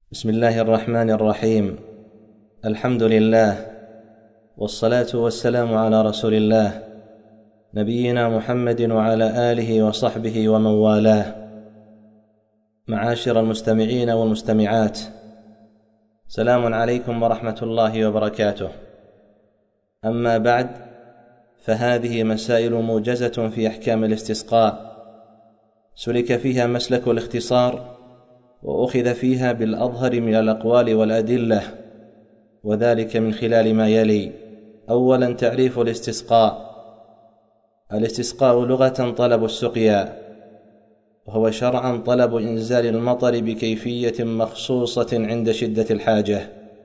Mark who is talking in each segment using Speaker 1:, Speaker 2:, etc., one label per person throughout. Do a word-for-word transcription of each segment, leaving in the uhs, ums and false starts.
Speaker 1: بسم الله الرحمن الرحيم. الحمد لله، والصلاة والسلام على رسول الله نبينا محمد وعلى آله وصحبه ومن والاه. معاشر المستمعين والمستمعات، سلام عليكم ورحمة الله وبركاته. أما بعد، فهذه مسائل موجزة في أحكام الاستسقاء، سلك فيها مسلك الاختصار، وأخذ فيها بالأظهر من الأقوال والأدلة، وذلك من خلال ما يلي. أولا، تعريف الاستسقاء. الاستسقاء لغة طلب السقيا، وهو شرعا طلب إنزال المطر بكيفية مخصوصة عند شدة الحاجة.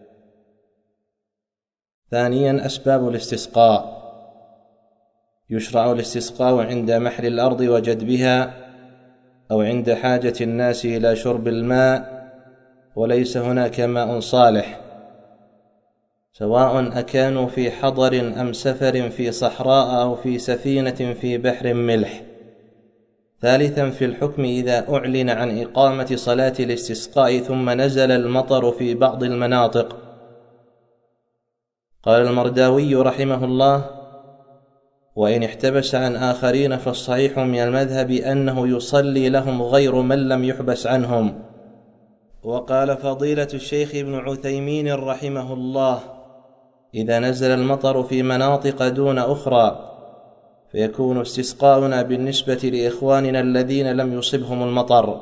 Speaker 1: ثانيا، أسباب الاستسقاء. يشرع الاستسقاء عند محر الأرض وجدبها، أو عند حاجة الناس إلى شرب الماء وليس هناك ماء صالح، سواء أكانوا في حضر أم سفر في صحراء أو في سفينة في بحر ملح. ثالثا، في الحكم إذا أعلن عن إقامة صلاة الاستسقاء ثم نزل المطر في بعض المناطق. قال المرداوي رحمه الله: وإن احتبس عن آخرين فالصحيح من المذهب أنه يصلي لهم غير من لم يحبس عنهم. وقال فضيلة الشيخ ابن عثيمين رحمه الله: إذا نزل المطر في مناطق دون أخرى فيكون استسقاؤنا بالنسبة لإخواننا الذين لم يصبهم المطر.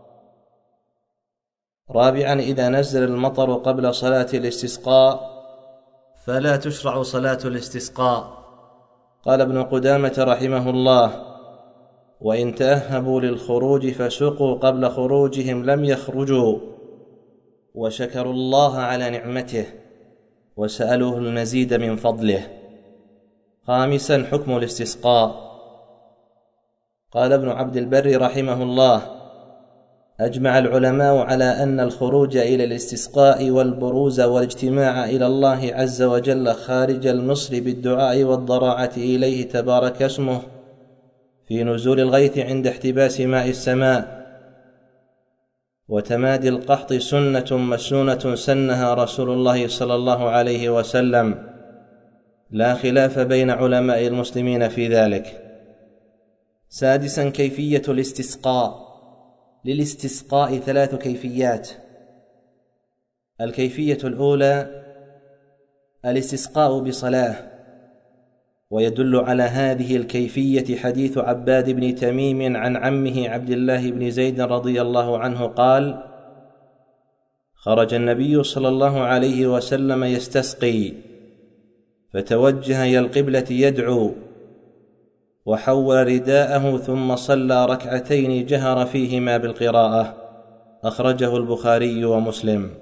Speaker 1: رابعا، إذا نزل المطر قبل صلاة الاستسقاء فلا تشرع صلاة الاستسقاء. قال ابن قدامة رحمه الله: وإن تأهبوا للخروج فسقوا قبل خروجهم لم يخرجوا، وشكروا الله على نعمته وسألوه المزيد من فضله. خامسا، حكم الاستسقاء. قال ابن عبد البر رحمه الله: أجمع العلماء على أن الخروج إلى الاستسقاء والبروز والاجتماع إلى الله عز وجل خارج المصر بالدعاء والضراعة إليه تبارك اسمه في نزول الغيث عند احتباس ماء السماء وتمادي القحط سنة مسنونة سنها رسول الله صلى الله عليه وسلم، لا خلاف بين علماء المسلمين في ذلك. سادسا، كيفية الاستسقاء. للاستسقاء ثلاث كيفيات. الكيفية الأولى الاستسقاء بصلاة، ويدل على هذه الكيفية حديث عباد بن تميم عن عمه عبد الله بن زيد رضي الله عنه قال: خرج النبي صلى الله عليه وسلم يستسقي، فتوجه إلى القبلة يدعو، وحول رداءه ثم صلى ركعتين جهر فيهما بالقراءة. أخرجه البخاري ومسلم.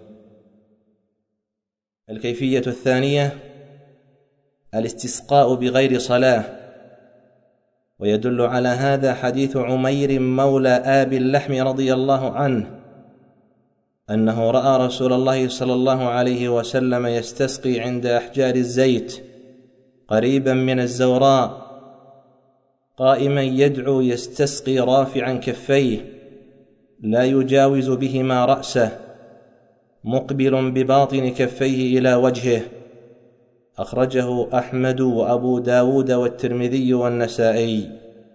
Speaker 1: الكيفية الثانية الاستسقاء بغير صلاة، ويدل على هذا حديث عمير مولى آبي اللحم رضي الله عنه أنه رأى رسول الله صلى الله عليه وسلم يستسقي عند أحجار الزيت قريبا من الزوراء، قائما يدعو يستسقي رافعا كفيه لا يجاوز بهما رأسه، مقبل بباطن كفيه إلى وجهه. أخرجه أحمد وأبو داود والترمذي والنسائي.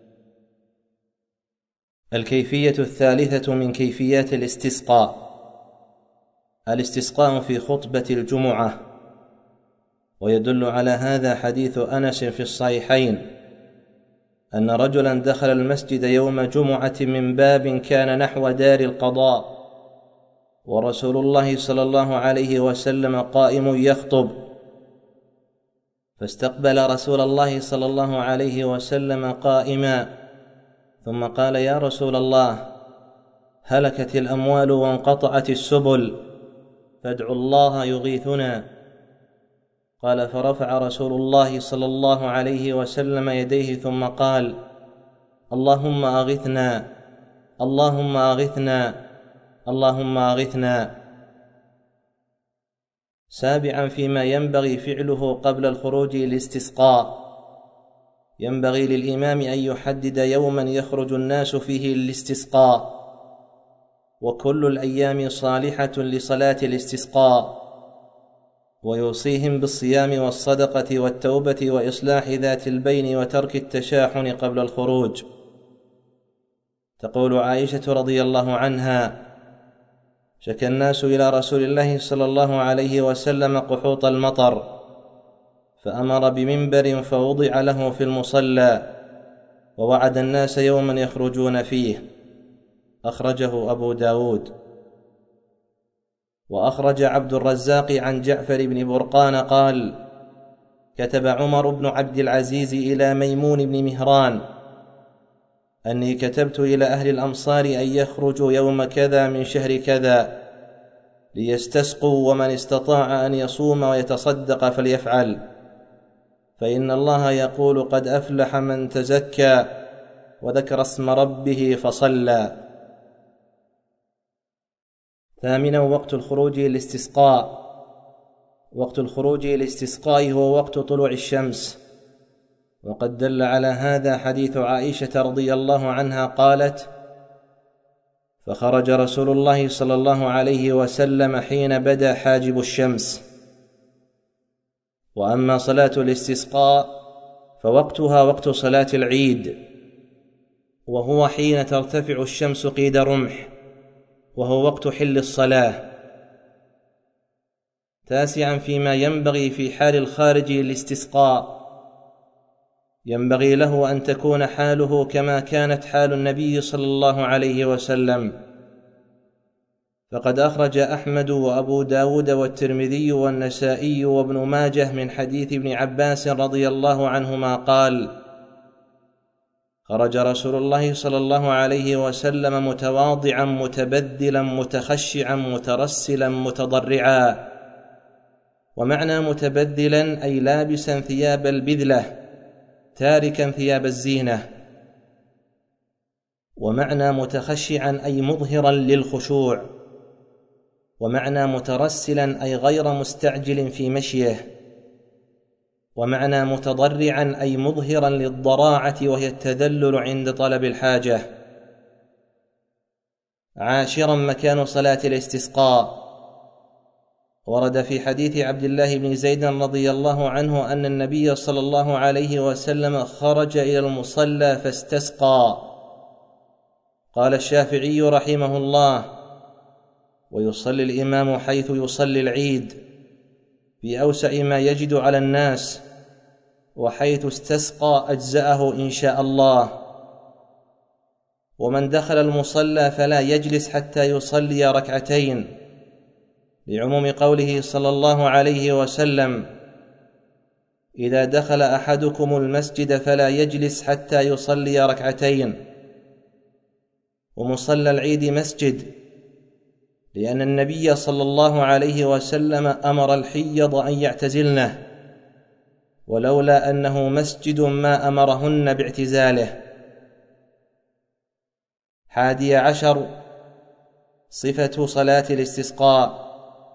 Speaker 1: الكيفية الثالثة من كيفيات الاستسقاء الاستسقاء في خطبة الجمعة، ويدل على هذا حديث أنس في الصحيحين أن رجلا دخل المسجد يوم جمعة من باب كان نحو دار القضاء، ورسول الله صلى الله عليه وسلم قائم يخطب، فاستقبل رسول الله صلى الله عليه وسلم قائما، ثم قال: يا رسول الله، هلكت الأموال وانقطعت السبل، فادعوا الله يغيثنا. قال: فرفع رسول الله صلى الله عليه وسلم يديه ثم قال: اللهم أغثنا، اللهم أغثنا، اللهم أغثنا. سابعا، فيما ينبغي فعله قبل الخروج للاستسقاء. ينبغي للإمام أن يحدد يوما يخرج الناس فيه للاستسقاء، وكل الأيام صالحة لصلاة الاستسقاء، ويوصيهم بالصيام والصدقة والتوبة وإصلاح ذات البين وترك التشاحن قبل الخروج. تقول عائشة رضي الله عنها: شكى الناس إلى رسول الله صلى الله عليه وسلم قحوط المطر، فأمر بمنبر فوضع له في المصلى، ووعد الناس يوما يخرجون فيه. أخرجه أبو داود. وأخرج عبد الرزاق عن جعفر بن برقان قال: كتب عمر بن عبد العزيز إلى ميمون بن مهران أني كتبت إلى أهل الأمصار أن يخرجوا يوم كذا من شهر كذا ليستسقوا، ومن استطاع أن يصوم ويتصدق فليفعل، فإن الله يقول: قد أفلح من تزكى وذكر اسم ربه فصلى. ثامنا: وقت الخروج للاستسقاء. وقت الخروج للاستسقاء هو وقت طلوع الشمس، وقد دل على هذا حديث عائشة رضي الله عنها قالت: فخرج رسول الله صلى الله عليه وسلم حين بدا حاجب الشمس. وأما صلاة الاستسقاء فوقتها وقت صلاة العيد، وهو حين ترتفع الشمس قيد رمح، وهو وقت حل الصلاة. تاسعا: فيما ينبغي في حال الخارج للاستسقاء، ينبغي له أن تكون حاله كما كانت حال النبي صلى الله عليه وسلم، فقد أخرج أحمد وأبو داود والترمذي والنسائي وابن ماجه من حديث ابن عباس رضي الله عنهما قال: خرج رسول الله صلى الله عليه وسلم متواضعا متبذلا متخشعا مترسلا متضرعا. ومعنى متبذلا أي لابسا ثياب البذلة تاركا ثياب الزينة. ومعنى متخشعا أي مظهرا للخشوع. ومعنى مترسلا أي غير مستعجل في مشيه. ومعنى متضرعا أي مظهرا للضراعة وهي التذلل عند طلب الحاجة. عاشرا: مكان صلاة الاستسقاء. ورد في حديث عبد الله بن زيد رضي الله عنه أن النبي صلى الله عليه وسلم خرج إلى المصلى فاستسقى. قال الشافعي رحمه الله: ويصلي الإمام حيث يصلي العيد في أوسع ما يجد على الناس، وحيث استسقى أجزأه إن شاء الله. ومن دخل المصلى فلا يجلس حتى يصلي ركعتين، لعموم قوله صلى الله عليه وسلم: إذا دخل أحدكم المسجد فلا يجلس حتى يصلي ركعتين. ومصلى العيد مسجد، لأن النبي صلى الله عليه وسلم أمر الحيض أن يعتزلنه، ولولا أنه مسجد ما أمرهن باعتزاله. حادي عشر: صفة صلاة الاستسقاء.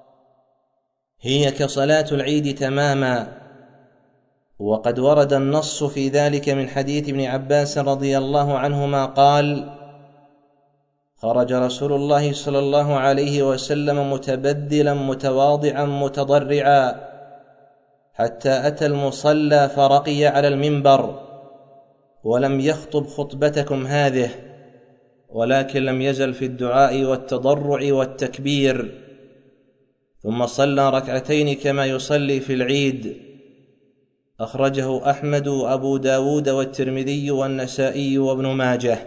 Speaker 1: هي كصلاة العيد تماما، وقد ورد النص في ذلك من حديث ابن عباس رضي الله عنهما قال: خرج رسول الله صلى الله عليه وسلم متبذلا متواضعا متضرعا حتى أتى المصلى فرقي على المنبر، ولم يخطب خطبتكم هذه، ولكن لم يزل في الدعاء والتضرع والتكبير، ثم صلى ركعتين كما يصلي في العيد. أخرجه أحمد وأبو داود والترمذي والنسائي وابن ماجه.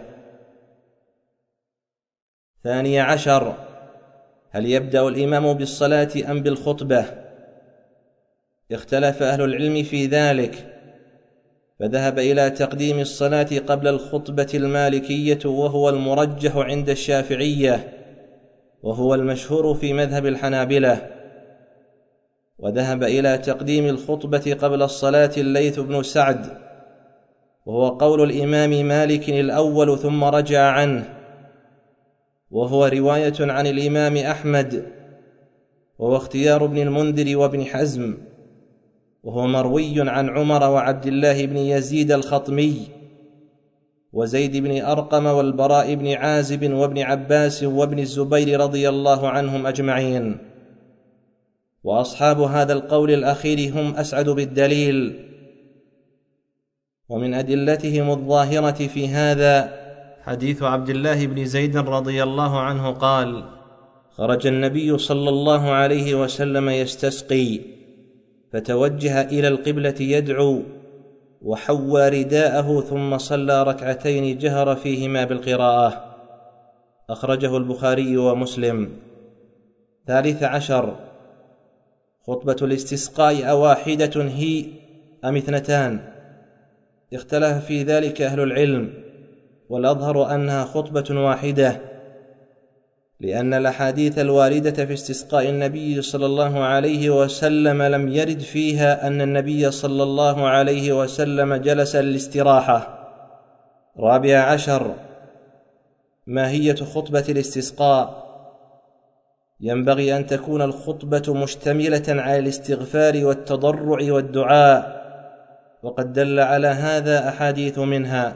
Speaker 1: ثاني عشر: هل يبدأ الإمام بالصلاة أم بالخطبة؟ اختلف أهل العلم في ذلك، فذهب إلى تقديم الصلاة قبل الخطبة المالكية، وهو المرجح عند الشافعية، وهو المشهور في مذهب الحنابلة. وذهب إلى تقديم الخطبة قبل الصلاة الليث بن سعد، وهو قول الإمام مالك الأول ثم رجع عنه، وهو رواية عن الإمام أحمد، وهو اختيار ابن المنذر وابن حزم، وهو مروي عن عمر وعبد الله بن يزيد الخطمي. وزيد بن أرقم والبراء بن عازب وابن عباس وابن الزبير رضي الله عنهم أجمعين. وأصحاب هذا القول الأخير هم أسعد بالدليل. ومن أدلتهم الظاهرة في هذا حديث عبد الله بن زيد رضي الله عنه قال: خرج النبي صلى الله عليه وسلم يستسقي، فتوجه إلى القبلة يدعو، وحوى رداءه، ثم صلى ركعتين جهر فيهما بالقراءة. أخرجه البخاري ومسلم. ثالث عشر: خطبة الاستسقاء أواحدة هي أم اثنتان؟ اختلف في ذلك أهل العلم، والأظهر أنها خطبة واحدة، لأن الأحاديث الواردة في استسقاء النبي صلى الله عليه وسلم لم يرد فيها أن النبي صلى الله عليه وسلم جلس للاستراحة. رابع عشر: ماهية خطبة الاستسقاء. ينبغي أن تكون الخطبة مشتملة على الاستغفار والتضرع والدعاء، وقد دل على هذا أحاديث، منها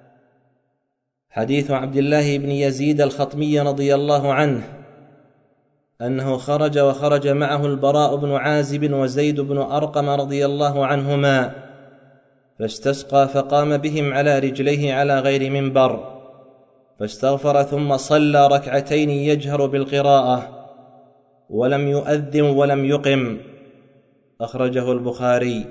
Speaker 1: حديث عبد الله بن يزيد الخطمي رضي الله عنه أنه خرج وخرج معه البراء بن عازب وزيد بن أرقم رضي الله عنهما، فاستسقى فقام بهم على رجليه على غير منبر، فاستغفر ثم صلى ركعتين يجهر بالقراءة، ولم يؤذن ولم يقم. أخرجه البخاري.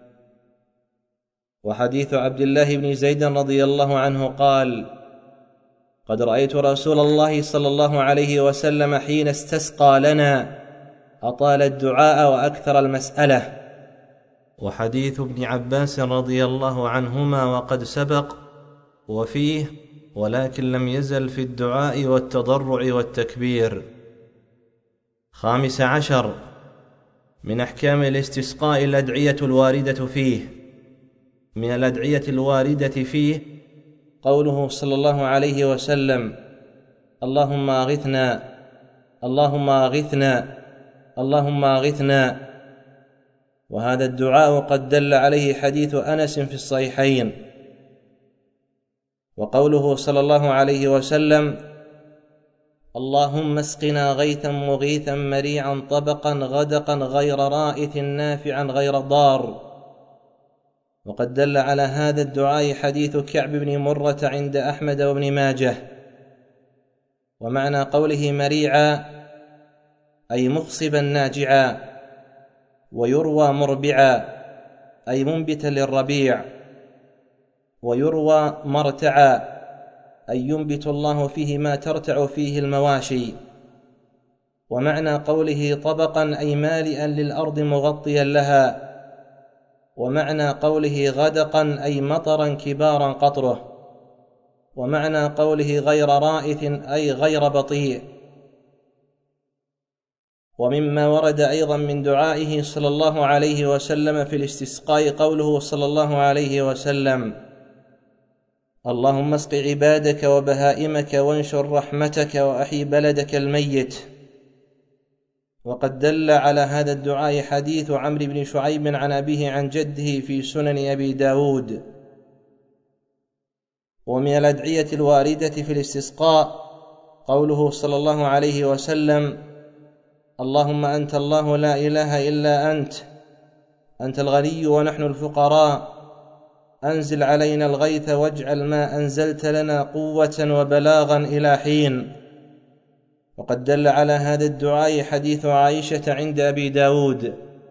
Speaker 1: وحديث عبد الله بن زيد رضي الله عنه قال: قد رأيت رسول الله صلى الله عليه وسلم حين استسقى لنا أطال الدعاء وأكثر المسألة. وحديث ابن عباس رضي الله عنهما وقد سبق، وفيه: ولكن لم يزل في الدعاء والتضرع والتكبير. خامس عشر: من أحكام الاستسقاء الأدعية الواردة فيه. من الأدعية الواردة فيه قوله صلى الله عليه وسلم: اللهم أغثنا، اللهم أغثنا، اللهم أغثنا. وهذا الدعاء قد دل عليه حديث أنس في الصحيحين. وقوله صلى الله عليه وسلم: اللهم اسقنا غيثا مغيثا مريعا طبقا غدقا غير رائث نافعا غير ضار. وقد دل على هذا الدعاء حديث كعب بن مرة عند أحمد وابن ماجه. ومعنى قوله مريعا أي مخصبا ناجعا، ويروى مربعا أي منبتا للربيع، ويروى مرتعا أي ينبت الله فيه ما ترتع فيه المواشي. ومعنى قوله طبقا أي مالئا للأرض مغطيا لها. ومعنى قوله غدقا أي مطرا كبارا قطره. ومعنى قوله غير رائث أي غير بطيء. ومما ورد أيضا من دعائه صلى الله عليه وسلم في الاستسقاء قوله صلى الله عليه وسلم: اللهم اسق عبادك وبهائمك وانشر رحمتك وأحي بلدك الميت. وقد دل على هذا الدعاء حديث عمرو بن شعيب عن أبيه عن جده في سنن أبي داود. ومن الأدعية الواردة في الاستسقاء قوله صلى الله عليه وسلم: اللهم أنت الله لا إله إلا أنت، أنت الغني ونحن الفقراء، أنزل علينا الغيث واجعل ما أنزلت لنا قوة وبلاغا إلى حين. وقد دل على هذا الدعاء حديث عائشة عند أبي داود.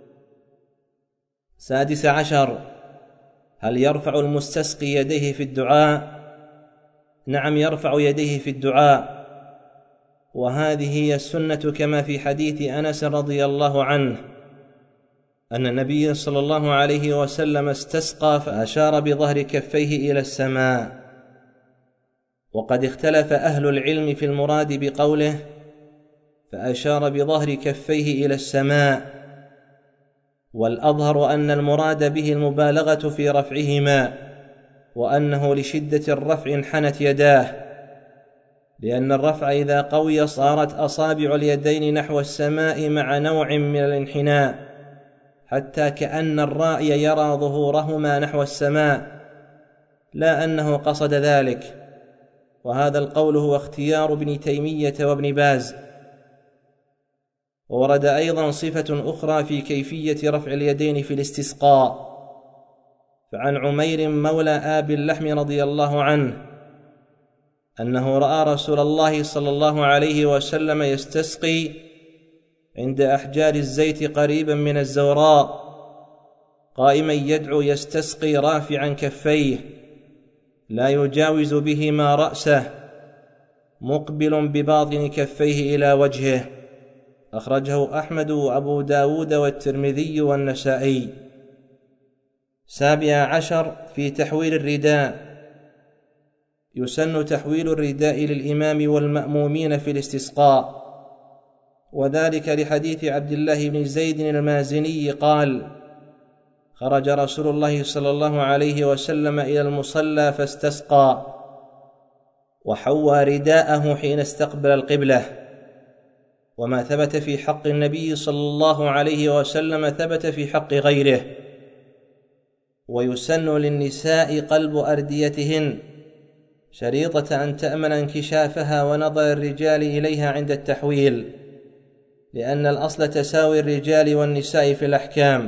Speaker 1: سادس عشر: هل يرفع المستسقي يديه في الدعاء؟ نعم، يرفع يديه في الدعاء، وهذه هي السنة كما في حديث أنس رضي الله عنه أن النبي صلى الله عليه وسلم استسقى فأشار بظهر كفيه إلى السماء. وقد اختلف أهل العلم في المراد بقوله فأشار بظهر كفيه إلى السماء، والأظهر أن المراد به المبالغة في رفعهما، وأنه لشدة الرفع انحنت يداه، لأن الرفع إذا قوي صارت أصابع اليدين نحو السماء مع نوع من الانحناء، حتى كأن الرائي يرى ظهورهما نحو السماء، لا أنه قصد ذلك، وهذا القول هو اختيار ابن تيمية وابن باز. وورد أيضا صفة أخرى في كيفية رفع اليدين في الاستسقاء، فعن عمير مولى آبي اللحم رضي الله عنه أنه رأى رسول الله صلى الله عليه وسلم يستسقي عند أحجار الزيت قريبا من الزوراء، قائما يدعو يستسقي رافعا كفيه لا يجاوز بهما رأسه، مقبل بباطن كفيه إلى وجهه. أخرجه أحمد وأبو داود والترمذي والنسائي. سابع عشر في تحويل الرداء. يسن تحويل الرداء للإمام والمأمومين في الاستسقاء، وذلك لحديث عبد الله بن زيد المازني قال: خرج رسول الله صلى الله عليه وسلم إلى المصلى فاستسقى، وحوى رداءه حين استقبل القبلة. وما ثبت في حق النبي صلى الله عليه وسلم ثبت في حق غيره. ويسن للنساء قلب أرديتهن شريطة أن تأمن انكشافها ونظر الرجال إليها عند التحويل، لأن الأصل تساوي الرجال والنساء في الأحكام.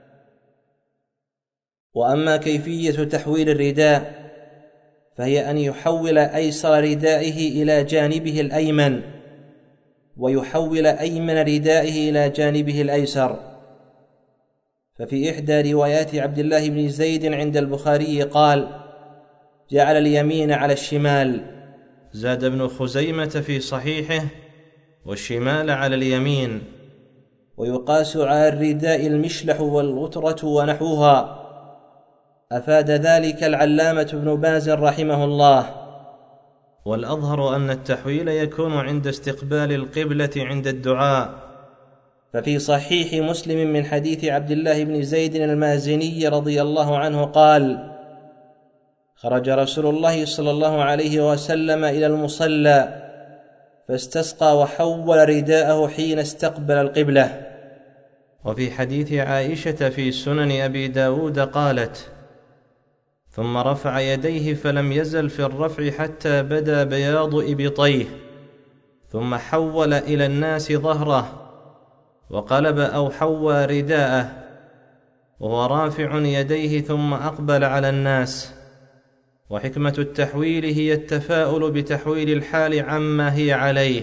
Speaker 1: وأما كيفية تحويل الرداء فهي أن يحول أيسر ردائه إلى جانبه الأيمن، ويحول أيمن ردائه إلى جانبه الأيسر. ففي إحدى روايات عبد الله بن زيد عند البخاري قال: جعل اليمين على الشمال. زاد ابن خزيمة في صحيحه: والشمال على اليمين. ويقاس على الرداء المشلح والغترة ونحوها. أفاد ذلك العلامة ابن باز رحمه الله. والأظهر أن التحويل يكون عند استقبال القبلة عند الدعاء. ففي صحيح مسلم من حديث عبد الله بن زيد المازني رضي الله عنه قال: خرج رسول الله صلى الله عليه وسلم إلى المصلى فاستسقى وحول رداءه حين استقبل القبلة. وفي حديث عائشة في سنن أبي داود قالت: ثم رفع يديه فلم يزل في الرفع حتى بدا بياض إبطيه، ثم حول إلى الناس ظهره وقلب أو حوى رداءه وهو رافع يديه ثم أقبل على الناس. وحكمة التحويل هي التفاؤل بتحويل الحال عما هي عليه.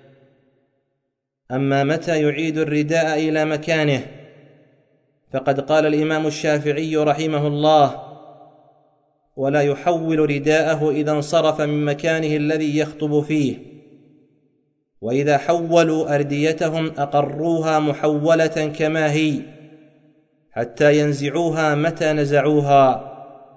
Speaker 1: أما متى يعيد الرداء إلى مكانه فقد قال الإمام الشافعي رحمه الله: ولا يحول رداءه إذا انصرف من مكانه الذي يخطب فيه، وإذا حولوا أرديتهم أقروها محولة كما هي حتى ينزعوها متى نزعوها.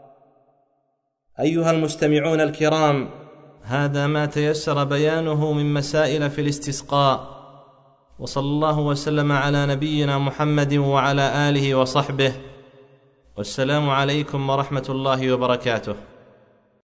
Speaker 1: أيها المستمعون الكرام، هذا ما تيسر بيانه من مسائل في الاستسقاء، وصلى الله وسلم على نبينا محمد وعلى آله وصحبه، والسلام عليكم ورحمة الله وبركاته.